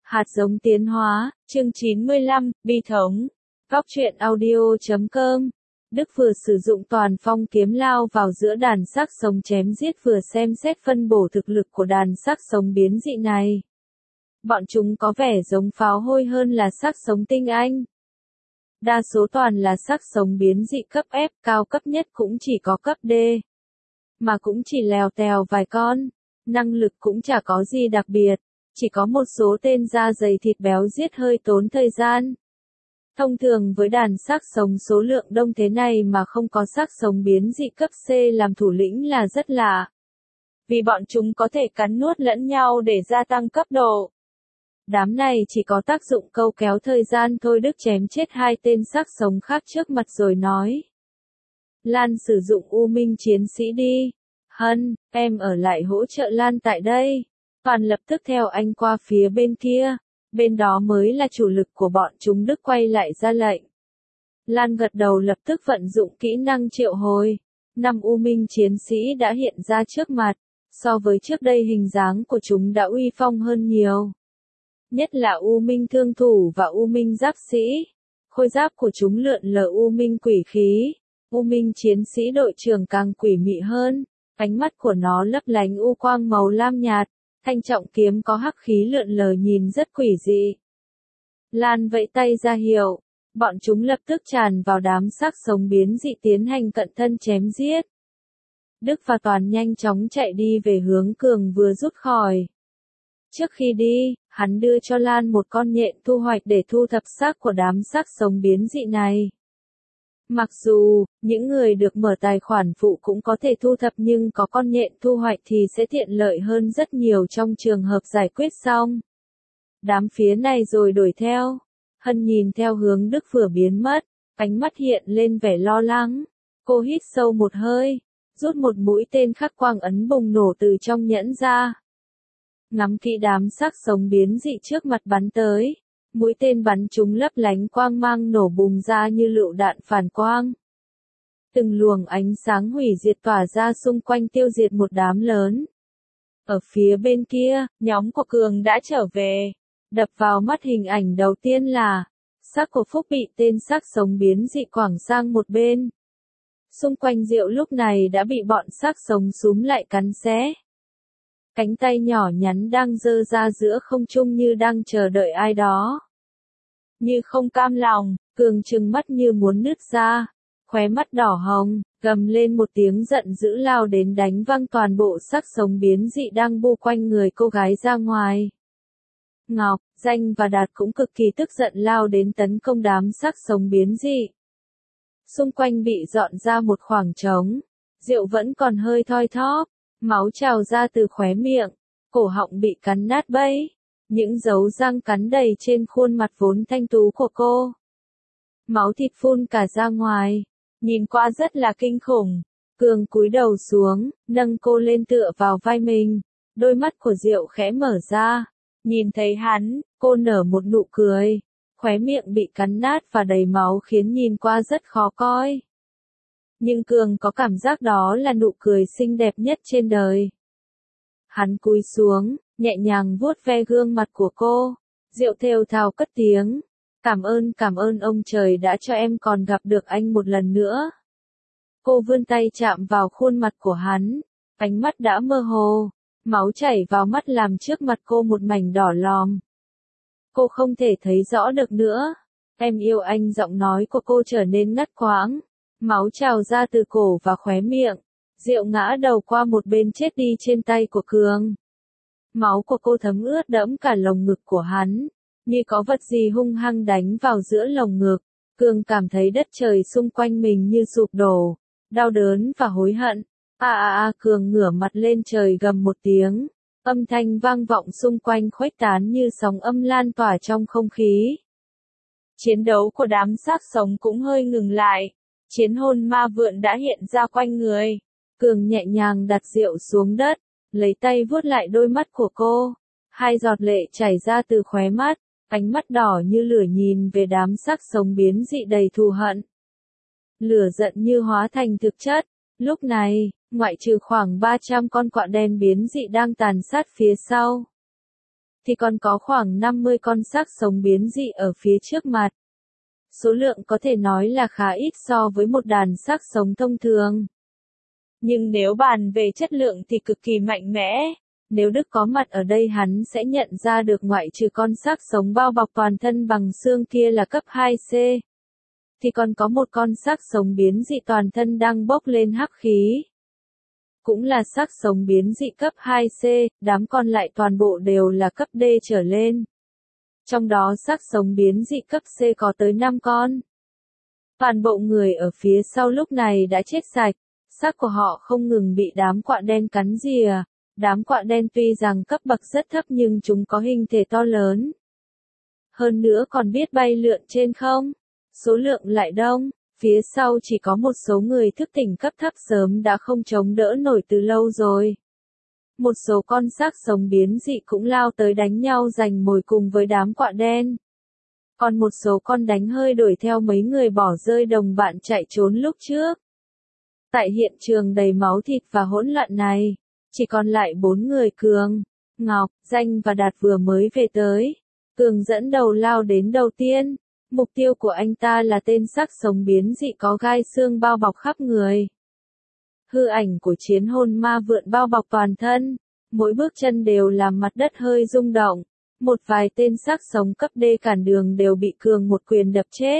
Hạt giống tiến hóa, chương 95, bi thống. Góc truyện audio.com. Đức vừa sử dụng toàn phong kiếm lao vào giữa đàn xác sống chém giết vừa xem xét phân bổ thực lực của đàn xác sống biến dị này. Bọn chúng có vẻ giống pháo hôi hơn là xác sống tinh anh. Đa số toàn là xác sống biến dị cấp F, cao cấp nhất cũng chỉ có cấp D. Mà cũng chỉ lèo tèo vài con, năng lực cũng chả có gì đặc biệt, chỉ có một số tên da dày thịt béo giết hơi tốn thời gian. Thông thường với đàn xác sống số lượng đông thế này mà không có xác sống biến dị cấp C làm thủ lĩnh là rất lạ. Vì bọn chúng có thể cắn nuốt lẫn nhau để gia tăng cấp độ. Đám này chỉ có tác dụng câu kéo thời gian thôi. Đức chém chết hai tên xác sống khác trước mặt rồi nói. Lan sử dụng U Minh chiến sĩ đi. Hân, em ở lại hỗ trợ Lan tại đây. Toàn lập tức theo anh qua phía bên kia. Bên đó mới là chủ lực của bọn chúng. Đức quay lại ra lệnh. Lan gật đầu lập tức vận dụng kỹ năng triệu hồi. 5 U Minh chiến sĩ đã hiện ra trước mặt. So với trước đây hình dáng của chúng đã uy phong hơn nhiều. Nhất là U Minh thương thủ và U Minh giáp sĩ. Khôi giáp của chúng lượn lờ U Minh quỷ khí. U Minh chiến sĩ đội trưởng càng quỷ mị hơn. Ánh mắt của nó lấp lánh u quang màu lam nhạt. Thanh trọng kiếm có hắc khí lượn lờ nhìn rất quỷ dị. Lan vẫy tay ra hiệu. Bọn chúng lập tức tràn vào đám xác sống biến dị tiến hành cận thân chém giết. Đức và Toàn nhanh chóng chạy đi về hướng Cường vừa rút khỏi. Trước khi đi, hắn đưa cho Lan một con nhện thu hoạch để thu thập xác của đám xác sống biến dị này. Mặc dù, những người được mở tài khoản phụ cũng có thể thu thập nhưng có con nhện thu hoạch thì sẽ tiện lợi hơn rất nhiều trong trường hợp giải quyết xong. Đám phía này rồi đuổi theo. Hân nhìn theo hướng Đức vừa biến mất, ánh mắt hiện lên vẻ lo lắng. Cô hít sâu một hơi, rút một mũi tên khắc quang ấn bùng nổ từ trong nhẫn ra. Ngắm kỹ đám xác sống biến dị trước mặt bắn tới. Mũi tên bắn chúng lấp lánh quang mang nổ bùng ra như lựu đạn phản quang. Từng luồng ánh sáng hủy diệt tỏa ra xung quanh tiêu diệt một đám lớn. Ở phía bên kia, nhóm của Cường đã trở về. Đập vào mắt hình ảnh đầu tiên là xác của Phúc bị tên xác sống biến dị quẳng sang một bên. Xung quanh Diệu lúc này đã bị bọn xác sống súm lại cắn xé. Cánh tay nhỏ nhắn đang giơ ra giữa không trung như đang chờ đợi ai đó. Như không cam lòng, Cường trừng mắt như muốn nứt ra, khóe mắt đỏ hồng, gầm lên một tiếng giận dữ lao đến đánh văng toàn bộ xác sống biến dị đang bu quanh người cô gái ra ngoài. Ngọc, Danh và Đạt cũng cực kỳ tức giận lao đến tấn công đám xác sống biến dị. Xung quanh bị dọn ra một khoảng trống, Diệu vẫn còn hơi thoi thóp, máu trào ra từ khóe miệng, cổ họng bị cắn nát bấy. Những dấu răng cắn đầy trên khuôn mặt vốn thanh tú của cô. Máu thịt phun cả ra ngoài, nhìn qua rất là kinh khủng. Cường cúi đầu xuống, nâng cô lên tựa vào vai mình. Đôi mắt của Diệu khẽ mở ra. Nhìn thấy hắn, cô nở một nụ cười. Khóe miệng bị cắn nát và đầy máu khiến nhìn qua rất khó coi. Nhưng Cường có cảm giác đó là nụ cười xinh đẹp nhất trên đời. Hắn cúi xuống, nhẹ nhàng vuốt ve gương mặt của cô. Diệu thều thào cất tiếng. Cảm ơn ông trời đã cho em còn gặp được anh một lần nữa. Cô vươn tay chạm vào khuôn mặt của hắn. Ánh mắt đã mơ hồ. Máu chảy vào mắt làm trước mặt cô một mảnh đỏ lòm. Cô không thể thấy rõ được nữa. Em yêu anh. Giọng nói của cô trở nên ngắt quãng. Máu trào ra từ cổ và khóe miệng. Diệu ngã đầu qua một bên chết đi trên tay của Cường. Máu của cô thấm ướt đẫm cả lồng ngực của hắn, như có vật gì hung hăng đánh vào giữa lồng ngực. Cường cảm thấy đất trời xung quanh mình như sụp đổ, đau đớn và hối hận. Cường ngửa mặt lên trời gầm một tiếng, âm thanh vang vọng xung quanh khuếch tán như sóng âm lan tỏa trong không khí. Chiến đấu của đám xác sống cũng hơi ngừng lại, chiến hồn ma vượn đã hiện ra quanh người. Cường nhẹ nhàng đặt Diệu xuống đất, lấy tay vuốt lại đôi mắt của cô. 2 giọt lệ chảy ra từ khóe mắt, ánh mắt đỏ như lửa nhìn về đám xác sống biến dị đầy thù hận. Lửa giận như hóa thành thực chất. Lúc này, ngoại trừ khoảng 300 con quạ đen biến dị đang tàn sát phía sau. thì còn có khoảng 50 con xác sống biến dị ở phía trước mặt. Số lượng có thể nói là khá ít so với một đàn xác sống thông thường. Nhưng nếu bàn về chất lượng thì cực kỳ mạnh mẽ. Nếu Đức có mặt ở đây hắn sẽ nhận ra được ngoại trừ con xác sống bao bọc toàn thân bằng xương kia là cấp 2C. Thì còn có một con xác sống biến dị toàn thân đang bốc lên hắc khí. Cũng là xác sống biến dị cấp 2C, đám còn lại toàn bộ đều là cấp D trở lên. Trong đó xác sống biến dị cấp C có tới 5 con. Toàn bộ người ở phía sau lúc này đã chết sạch, xác của họ không ngừng bị đám quạ đen cắn rìa. Đám quạ đen tuy rằng cấp bậc rất thấp nhưng chúng có hình thể to lớn. Hơn nữa còn biết bay lượn trên không. Số lượng lại đông, phía sau chỉ có một số người thức tỉnh cấp thấp sớm đã không chống đỡ nổi từ lâu rồi. Một số con xác sống biến dị cũng lao tới đánh nhau giành mồi cùng với đám quạ đen. Còn một số con đánh hơi đuổi theo mấy người bỏ rơi đồng bạn chạy trốn lúc trước. Tại hiện trường đầy máu thịt và hỗn loạn này, chỉ còn lại 4 người Cường, Ngọc, Danh và Đạt vừa mới về tới. Cường dẫn đầu lao đến đầu tiên. Mục tiêu của anh ta là tên xác sống biến dị có gai xương bao bọc khắp người. Hư ảnh của chiến hồn ma vượn bao bọc toàn thân. Mỗi bước chân đều làm mặt đất hơi rung động. Một vài tên xác sống cấp D cản đường đều bị Cường một quyền đập chết.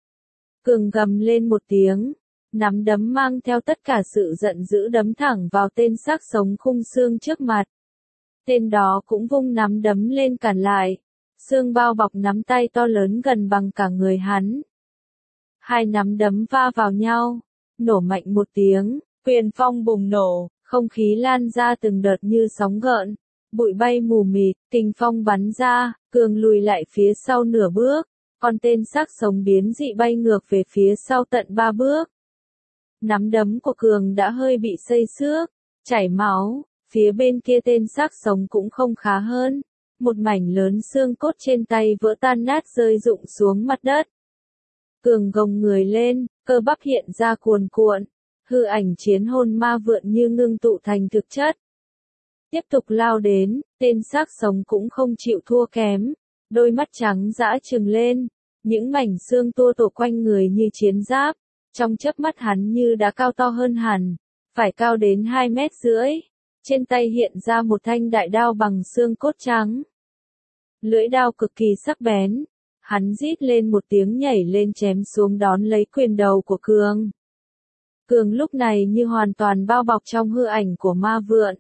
Cường gầm lên một tiếng. Nắm đấm mang theo tất cả sự giận dữ đấm thẳng vào tên xác sống khung xương trước mặt. Tên đó cũng vung nắm đấm lên cản lại. Xương bao bọc nắm tay to lớn gần bằng cả người hắn. Hai nắm đấm va vào nhau, nổ mạnh một tiếng, quyền phong bùng nổ, không khí lan ra từng đợt như sóng gợn, bụi bay mù mịt, kình phong bắn ra, Cường lùi lại phía sau nửa bước, còn tên xác sống biến dị bay ngược về phía sau tận 3 bước. Nắm đấm của Cường đã hơi bị xây xước, chảy máu, phía bên kia tên xác sống cũng không khá hơn. Một mảnh lớn xương cốt trên tay vỡ tan nát rơi rụng xuống mặt đất. Cường gồng người lên, cơ bắp hiện ra cuồn cuộn, hư ảnh chiến hồn ma vượn như ngưng tụ thành thực chất. Tiếp tục lao đến, tên xác sống cũng không chịu thua kém, đôi mắt trắng dã trừng lên, những mảnh xương tua tổ quanh người như chiến giáp, trong chớp mắt hắn như đã cao to hơn hẳn, phải cao đến 2,5 mét. Trên tay hiện ra một thanh đại đao bằng xương cốt trắng. Lưỡi đao cực kỳ sắc bén, hắn rít lên một tiếng nhảy lên chém xuống đón lấy quyền đầu của Cường. Cường lúc này như hoàn toàn bao bọc trong hư ảnh của ma vượn.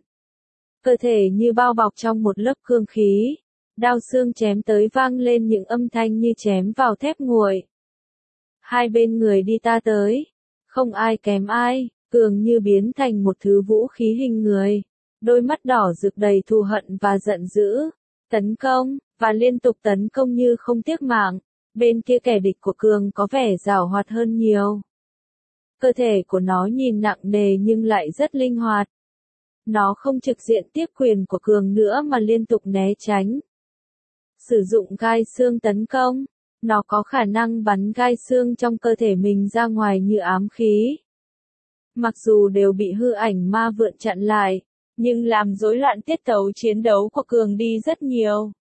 Cơ thể như bao bọc trong một lớp cương khí, đao xương chém tới vang lên những âm thanh như chém vào thép nguội. Hai bên người đi ta tới, không ai kém ai, Cường như biến thành một thứ vũ khí hình người, đôi mắt đỏ rực đầy thù hận và giận dữ, tấn công, và liên tục tấn công như không tiếc mạng. Bên kia kẻ địch của Cường có vẻ giàu hoạt hơn nhiều. Cơ thể của nó nhìn nặng nề nhưng lại rất linh hoạt. Nó không trực diện tiếp quyền của Cường nữa mà liên tục né tránh. Sử dụng gai xương tấn công, nó có khả năng bắn gai xương trong cơ thể mình ra ngoài như ám khí. Mặc dù đều bị hư ảnh ma vượn chặn lại, nhưng làm rối loạn tiết tấu chiến đấu của Cường đi rất nhiều.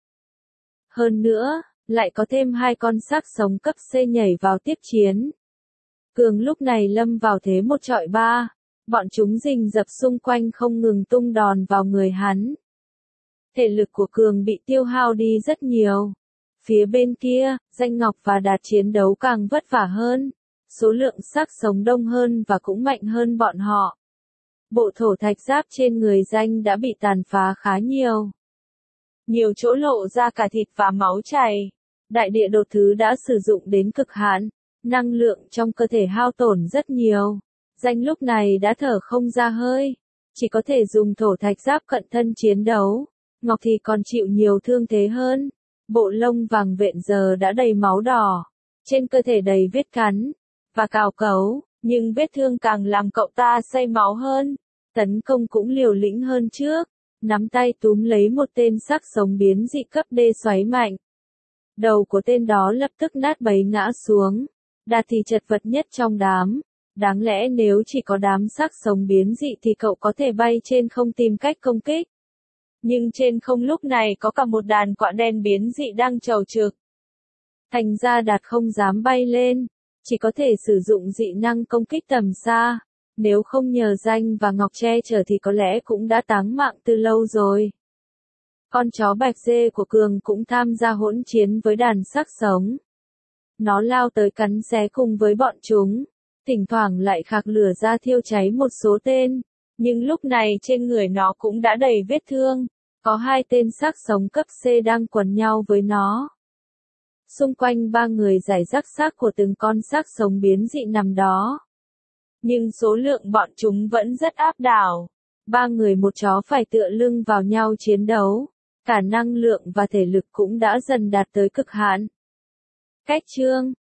Hơn nữa, lại có thêm 2 con xác sống cấp C nhảy vào tiếp chiến. Cường lúc này lâm vào thế 1 chọi 3, bọn chúng rình rập xung quanh không ngừng tung đòn vào người hắn. Thể lực của Cường bị tiêu hao đi rất nhiều. Phía bên kia, Danh Ngọc và Đạt chiến đấu càng vất vả hơn, số lượng xác sống đông hơn và cũng mạnh hơn bọn họ. Bộ thổ thạch giáp trên người Danh đã bị tàn phá khá nhiều. Nhiều chỗ lộ ra cả thịt và máu chảy. Đại địa đột thứ đã sử dụng đến cực hạn, năng lượng trong cơ thể hao tổn rất nhiều. Danh lúc này đã thở không ra hơi, chỉ có thể dùng thổ thạch giáp cận thân chiến đấu. Ngọc thì còn chịu nhiều thương thế hơn. Bộ lông vàng vện giờ đã đầy máu đỏ, trên cơ thể đầy vết cắn và cào cấu, nhưng vết thương càng làm cậu ta say máu hơn. Tấn công cũng liều lĩnh hơn trước, nắm tay túm lấy một tên xác sống biến dị cấp D xoáy mạnh. Đầu của tên đó lập tức nát bấy ngã xuống. Đạt thì chật vật nhất trong đám. Đáng lẽ nếu chỉ có đám xác sống biến dị thì cậu có thể bay trên không tìm cách công kích. Nhưng trên không lúc này có cả một đàn quạ đen biến dị đang chầu trực. Thành ra Đạt không dám bay lên, chỉ có thể sử dụng dị năng công kích tầm xa. Nếu không nhờ Danh và Ngọc che chở thì có lẽ cũng đã táng mạng từ lâu rồi. Con chó bạch dê của Cường cũng tham gia hỗn chiến với đàn xác sống. Nó lao tới cắn xé cùng với bọn chúng, thỉnh thoảng lại khạc lửa ra thiêu cháy một số tên, nhưng lúc này trên người nó cũng đã đầy vết thương, có 2 tên xác sống cấp C đang quần nhau với nó. Xung quanh 3 người rải rác xác của từng con xác sống biến dị nằm đó. Nhưng số lượng bọn chúng vẫn rất áp đảo. 3 người một chó phải tựa lưng vào nhau chiến đấu. Cả năng lượng và thể lực cũng đã dần đạt tới cực hạn. Cách chương